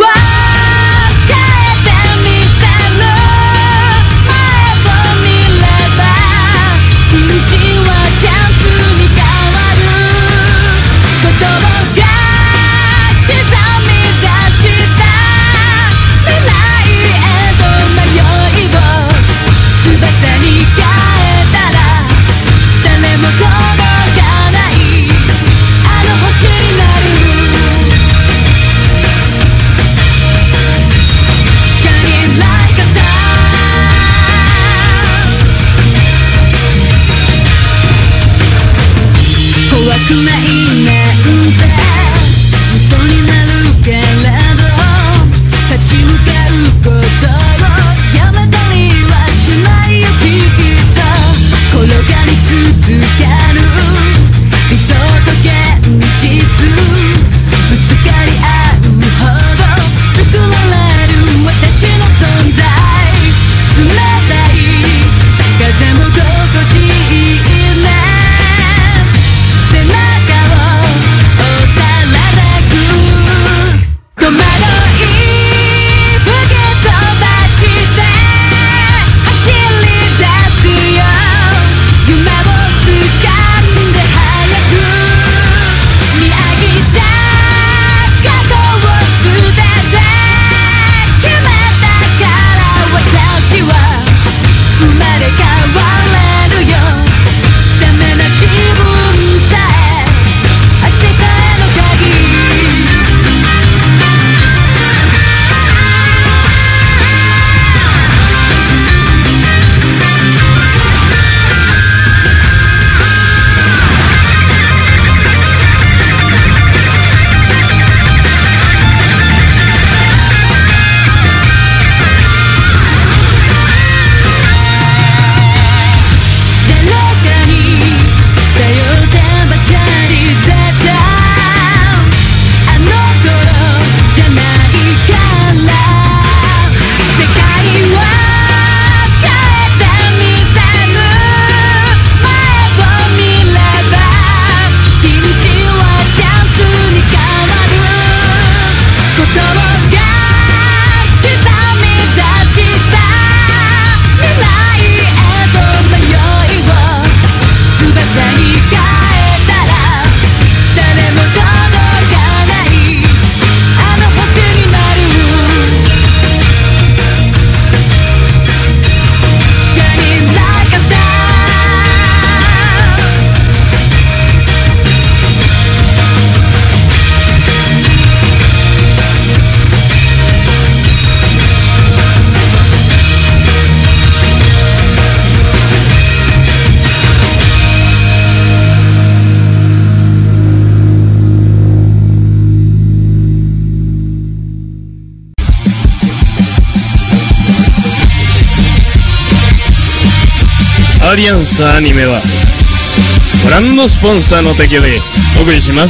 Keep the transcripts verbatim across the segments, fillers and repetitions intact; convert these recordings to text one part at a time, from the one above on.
アリアンスアニメはブランドスポンサーの提供でお送りします。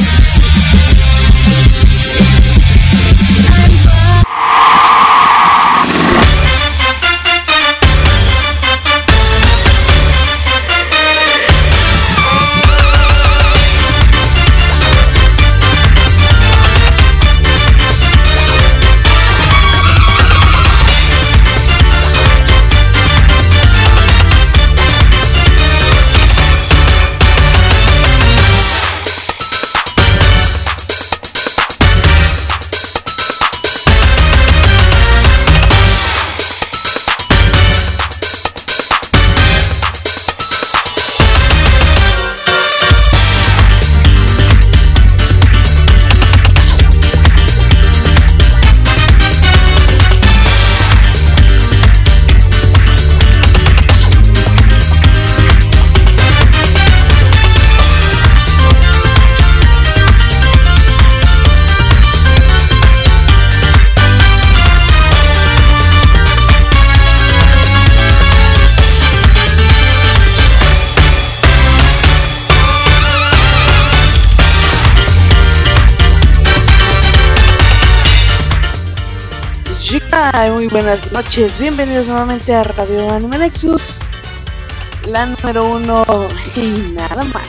Muy buenas noches, bienvenidos nuevamente a Radio Anime Nexus, la número uno y nada más.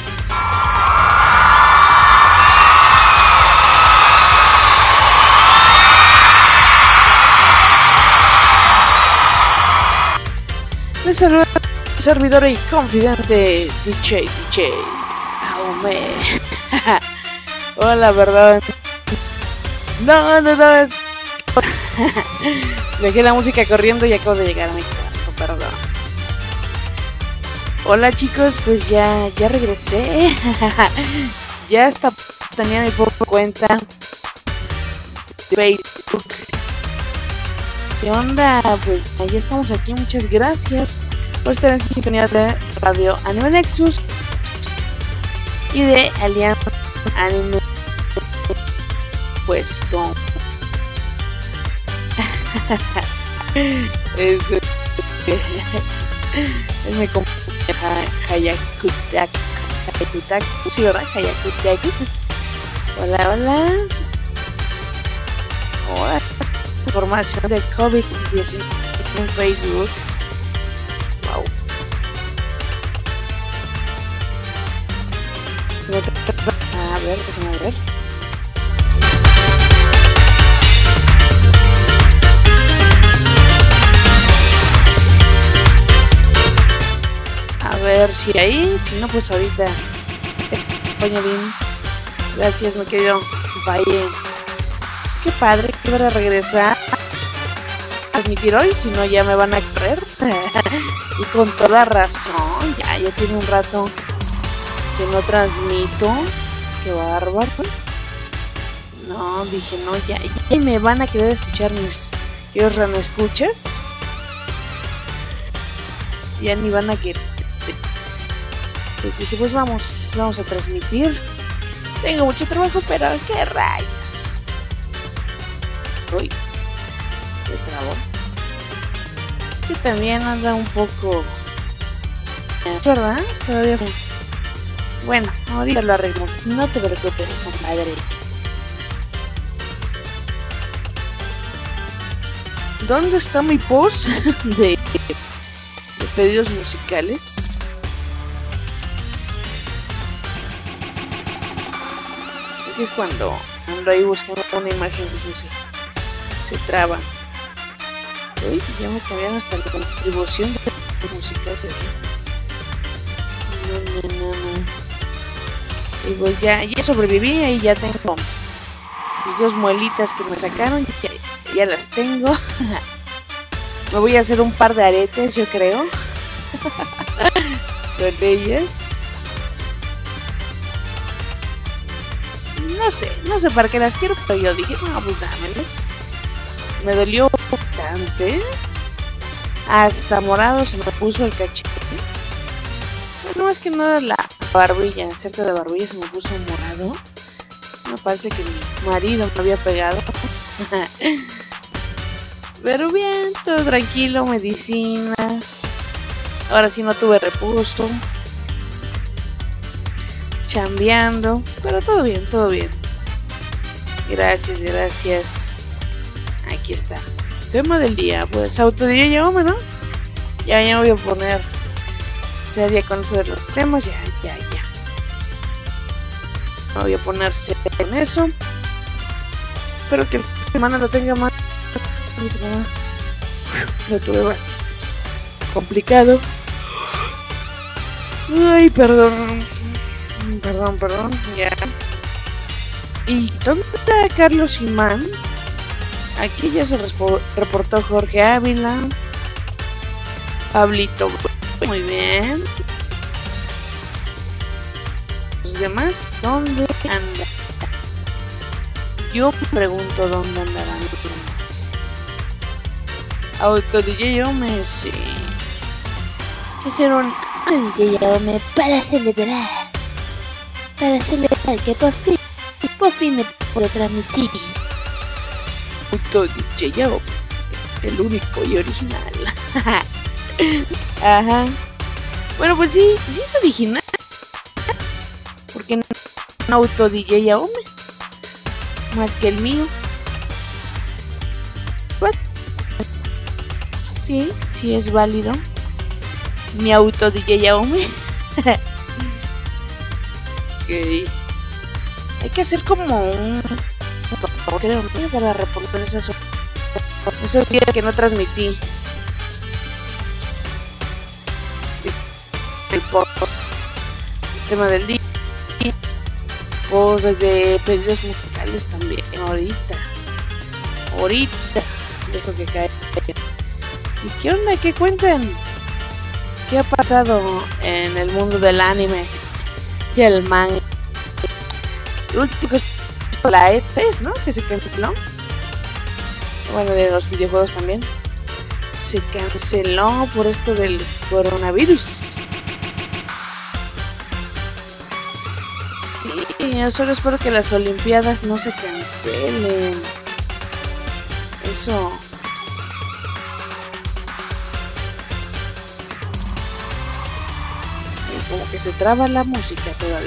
Les saluda el servidor y confidente D J D J Aume. Hola, perdón. No, no, no. Es... Dejé la música corriendo y acabo de llegar a mi cuarto, perdón. Hola chicos, pues ya, ya regresé. Ya hasta tenía mi propia cuenta de Facebook. ¿Qué onda? Pues ya estamos aquí, muchas gracias por estar en sintonía de Radio Anime Nexus y de Alianza Anime Puesto. es es mi compañera Hayakutaku, Hayakutaku, sí, ¿verdad? Hayakutaku. Hola, hola. Hola. Información de COVID diecinueve en Facebook. Wow. Se me a ver, déjame ver. A ver si ahí, si no pues ahorita es españolín. Gracias, mi querido Valle. Qué padre, que van a regresar a transmitir hoy, si no ya me van a correr. Y con toda razón, ya, ya tiene un rato que no transmito. Qué bárbaro. No, dije, no, ya, ya me van a querer escuchar mis queridos ranoescuchas. Ya ni van a querer. Pues dije, pues vamos, vamos a transmitir. Tengo mucho trabajo, pero qué rayos. Uy, se trabó. Es que también anda un poco, ¿verdad? Todavía. Bueno, ahorita lo arreglo. No te preocupes, compadre. ¿Dónde está mi post de, de pedidos musicales? Es que es cuando ando ahí buscando una imagen que se se traba. Uy, ya me cambiaron hasta la distribución de música. No, no, no, no. Y pues ya, ya sobreviví y ya tengo mis dos muelitas que me sacaron. Ya, ya las tengo. Me voy a hacer un par de aretes, yo creo. Con ellas. No sé, no sé para qué las quiero, pero yo dije, no, pues dámelas. Me dolió bastante. Hasta morado se me puso el cachete. Bueno, es que no la barbilla, cerca de barbilla se me puso morado. Me parece que mi marido me había pegado. Pero bien, todo tranquilo, medicina. Ahora sí no tuve repuesto. Chambeando. Pero todo bien, todo bien. Gracias, gracias. Aquí está. Tema del día, pues autodiría yo, ¿no? Ya, ya me voy a poner seria con eso de los temas, ya, ya, ya. Me voy a ponerse en eso. Espero que la semana lo tenga más. La semana lo tuve más complicado. Ay, perdón. Perdón, perdón, ya. ¿Y dónde está Carlos Imán? Aquí ya se reportó Jorge Ávila. Pablito, muy bien. Los demás, ¿dónde andan? Yo me pregunto dónde andarán los demás. Auto D J Ome, sí. Hicieron un D J Ome para celebrar. Para celebrar que por fin, por fin me puedo transmitir. Auto D J Ome, el único y original. Ajá. Bueno, pues sí, sí es original. Porque no un auto D J Ome más que el mío. Pues sí, sí es válido. Mi auto D J Ome. Okay. Hay que hacer como un creo para reportar esas esos días que no transmití. el tema del día, pues de pedidos musicales también. Ahorita, ahorita dejo que caiga. ¿Y qué onda? ¿Qué cuentan? ¿Qué ha pasado en el mundo del anime y el manga? El último es la E tres, ¿no? Que se canceló. Bueno, de los videojuegos también. Se canceló por esto del coronavirus. Sí, yo solo espero que las Olimpiadas no se cancelen. Eso. Como que se traba la música todavía.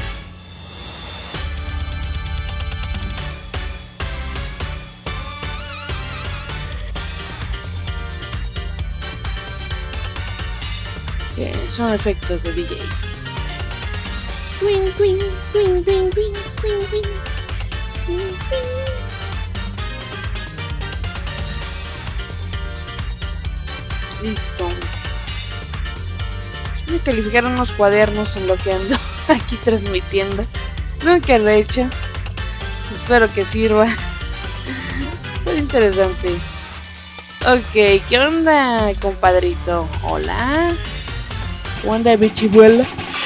Que son efectos de D J. Wing, wing, wing, wing, wing, wing, wing, wing, wing. Listo. Me calificaron unos cuadernos en lo que ando aquí transmitiendo. Nunca lo he hecho. Espero que sirva. Soy interesante. Ok, ¿qué onda, compadrito? Hola. ¿Qué onda, bichibuela?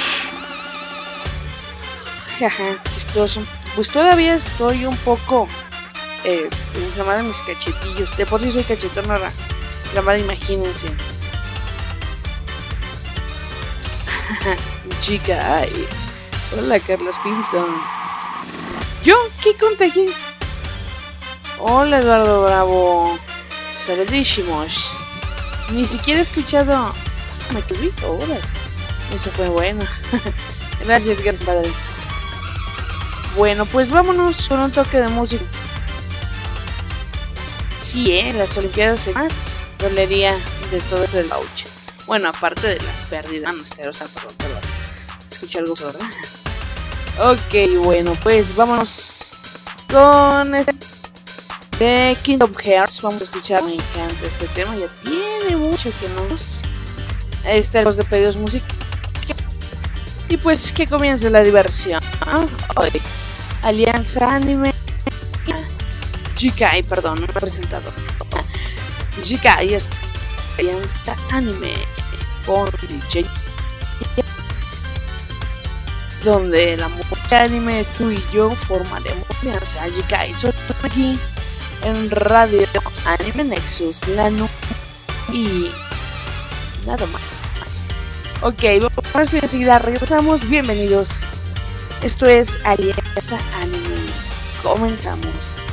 Jaja, chistoso. Pues todavía estoy un poco este, inflamada en mis cachetillos. De por sí soy cachetona inflamada, imagínense. Chica, ay. Hola, Carlos Pinto. ¿Yo? ¿Qué contagié? Hola, Eduardo Bravo. Saludísimos. Ni siquiera he escuchado. Me quedé. Hola. Eso fue bueno. Gracias, gracias, padre. Bueno, pues vámonos con un toque de música. Sí, eh, las Olimpiadas es más dolería de todo el lauche. Bueno, aparte de las pérdidas. No, claro, está, perdón, perdón. Escuché algo, ¿verdad? Ok, bueno, pues vámonos con este de Kingdom Hearts. Vamos a escuchar, me encanta este tema. Ya tiene mucho que nos... Este los de pedidos música. Y pues que comience la diversión. Hoy, Alianza Anime. Jikai, perdón, no me he presentado. Jikai es Alianza Anime con D J, donde la mujer anime, tú y yo formaremos alianza. Jikai, soy aquí en Radio Anime Nexus, la no y nada más. Ok, vamos a enseguida regresamos. Bienvenidos. Esto es Alianza Anime. Comenzamos.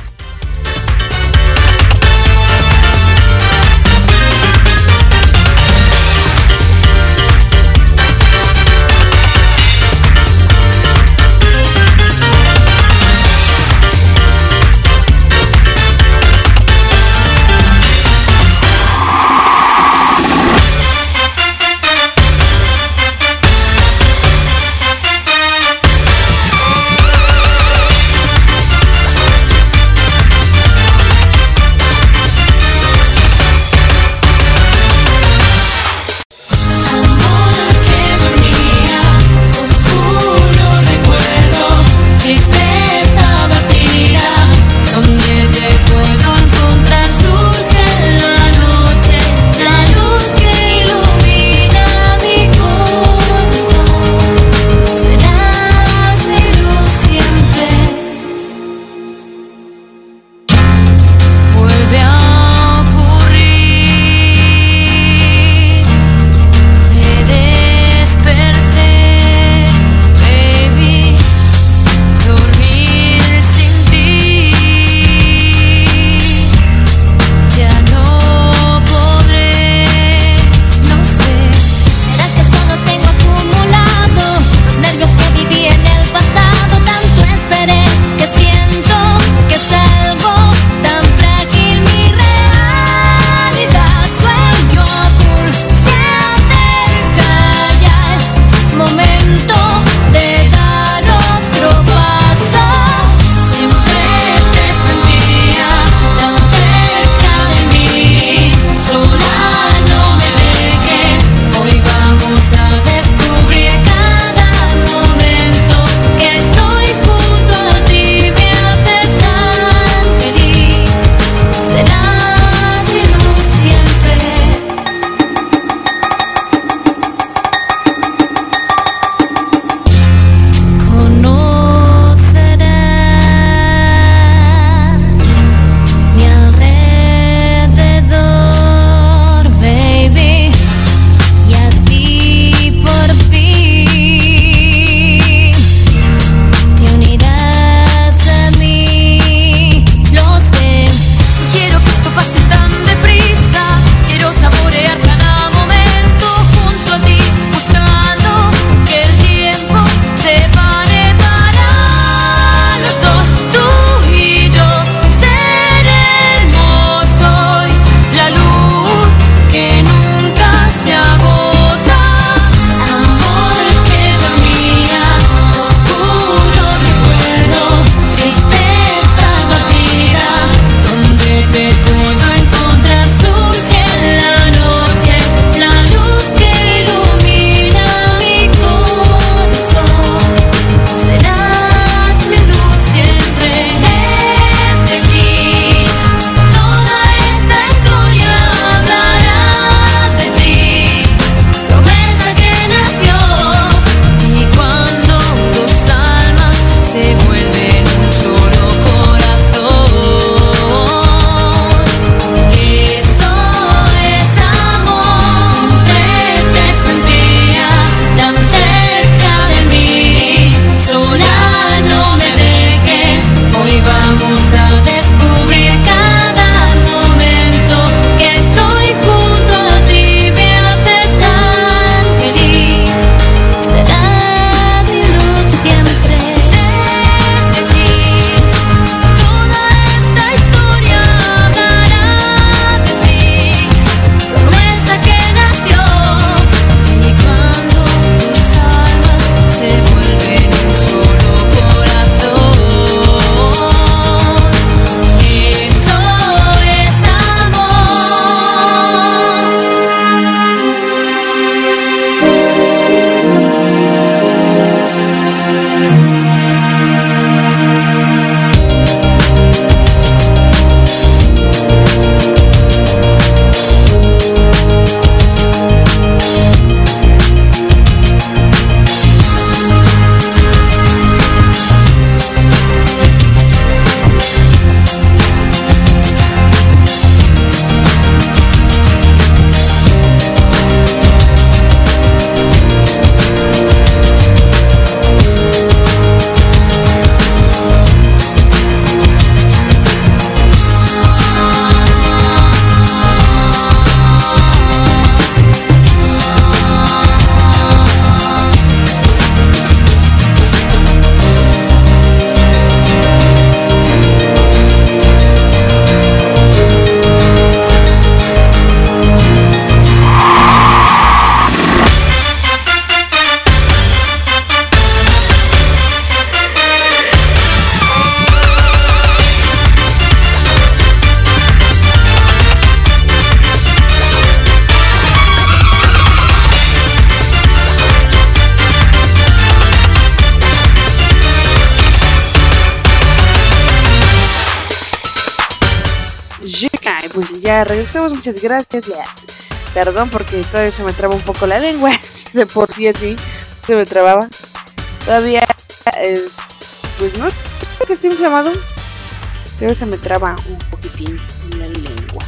Ay, pues ya regresamos, muchas gracias. Ya. Perdón porque todavía se me traba un poco la lengua. De por sí así se me trababa. Todavía es, pues no sé que esté inflamado, pero se me traba un poquitín la lengua.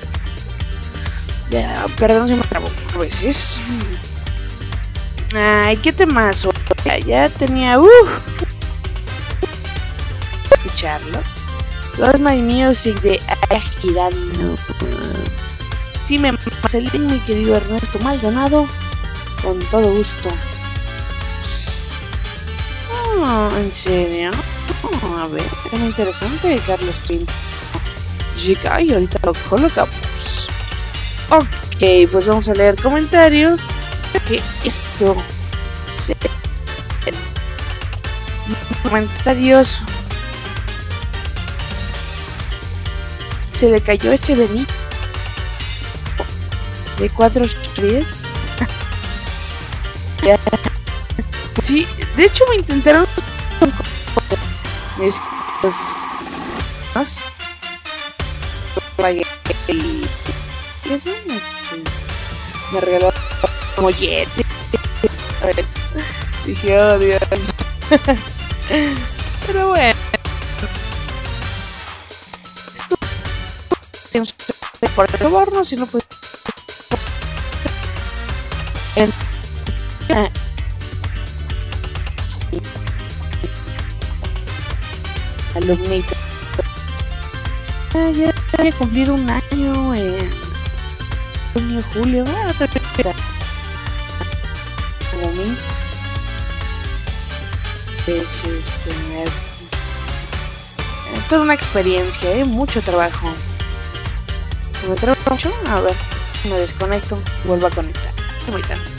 Ya, perdón, se me trabó a veces. Ay, qué temazo. Ya, ya tenía uh, escucharlo. Los My Music de Agirando. Sí, me Marcelín, mi querido Ernesto Maldonado. Con todo gusto. Oh, ¿en serio? Oh, a ver, es muy interesante, Carlos Trin. Llega y ahorita lo colocamos. Ok, pues vamos a leer comentarios. Que esto se... Comentarios. Se le cayó ese Benito de cuatro estrellas. Sí, de hecho me intentaron es más pagué y eso me regaló mollete. Dije, oh Dios. Pero bueno, por favor, no, si no puedo en alumnito. Ah, ya he cumplido un año en junio, julio, ah, como mix. Es este, es toda una experiencia, ¿eh? Mucho trabajo. ¿Me trabajo mucho? A ver, me desconecto, vuelvo a conectar. Muy bien.